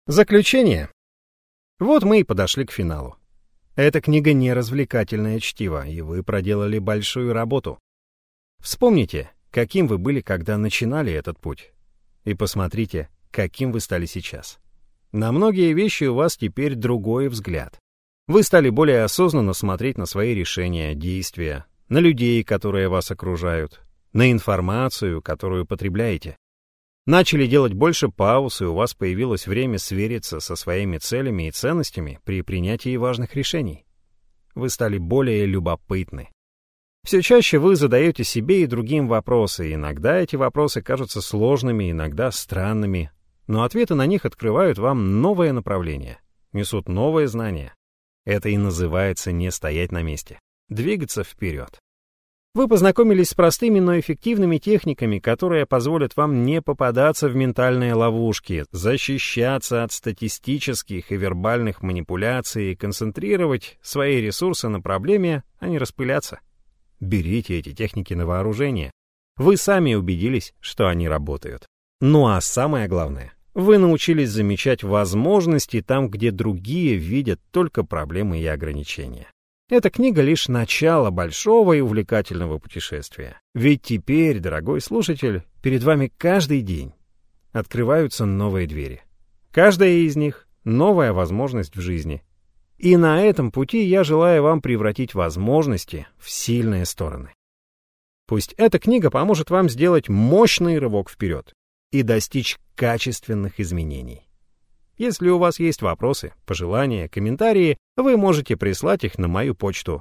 Заключение. Вот мы и подошли к финалу. Эта книга не развлекательное чтиво, и вы проделали большую работу. Вспомните, каким вы были, когда начинали этот путь. И посмотрите, каким вы стали сейчас. На многие вещи у вас теперь другой взгляд. Вы стали более осознанно смотреть на свои решения, действия, на людей, которые вас окружают, на информацию, которую потребляете. Начали делать больше пауз, и у вас появилось время свериться со своими целями и ценностями при принятии важных решений. Вы стали более любопытны. Все чаще вы задаете себе и другим вопросы, и иногда эти вопросы кажутся сложными, иногда странными, но ответы на них открывают вам новое направление, несут новые знания. Это и называется не стоять на месте, двигаться вперед. Вы познакомились с простыми, но эффективными техниками, которые позволят вам не попадаться в ментальные ловушки, защищаться от статистических и вербальных манипуляций и концентрировать свои ресурсы на проблеме, а не распыляться. Берите эти техники на вооружение. Вы сами убедились, что они работают. Ну а самое главное, вы научились замечать возможности там, где другие видят только проблемы и ограничения. Эта книга лишь начало большого и увлекательного путешествия. Ведь теперь, дорогой слушатель, перед вами каждый день открываются новые двери. Каждая из них — новая возможность в жизни. И на этом пути я желаю вам превратить возможности в сильные стороны. Пусть эта книга поможет вам сделать мощный рывок вперед и достичь качественных изменений. Если у вас есть вопросы, пожелания, комментарии, вы можете прислать их на мою почту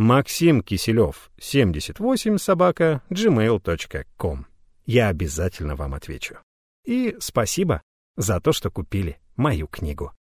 maximkiselев78@gmail.com. Я обязательно вам отвечу. И спасибо за то, что купили мою книгу.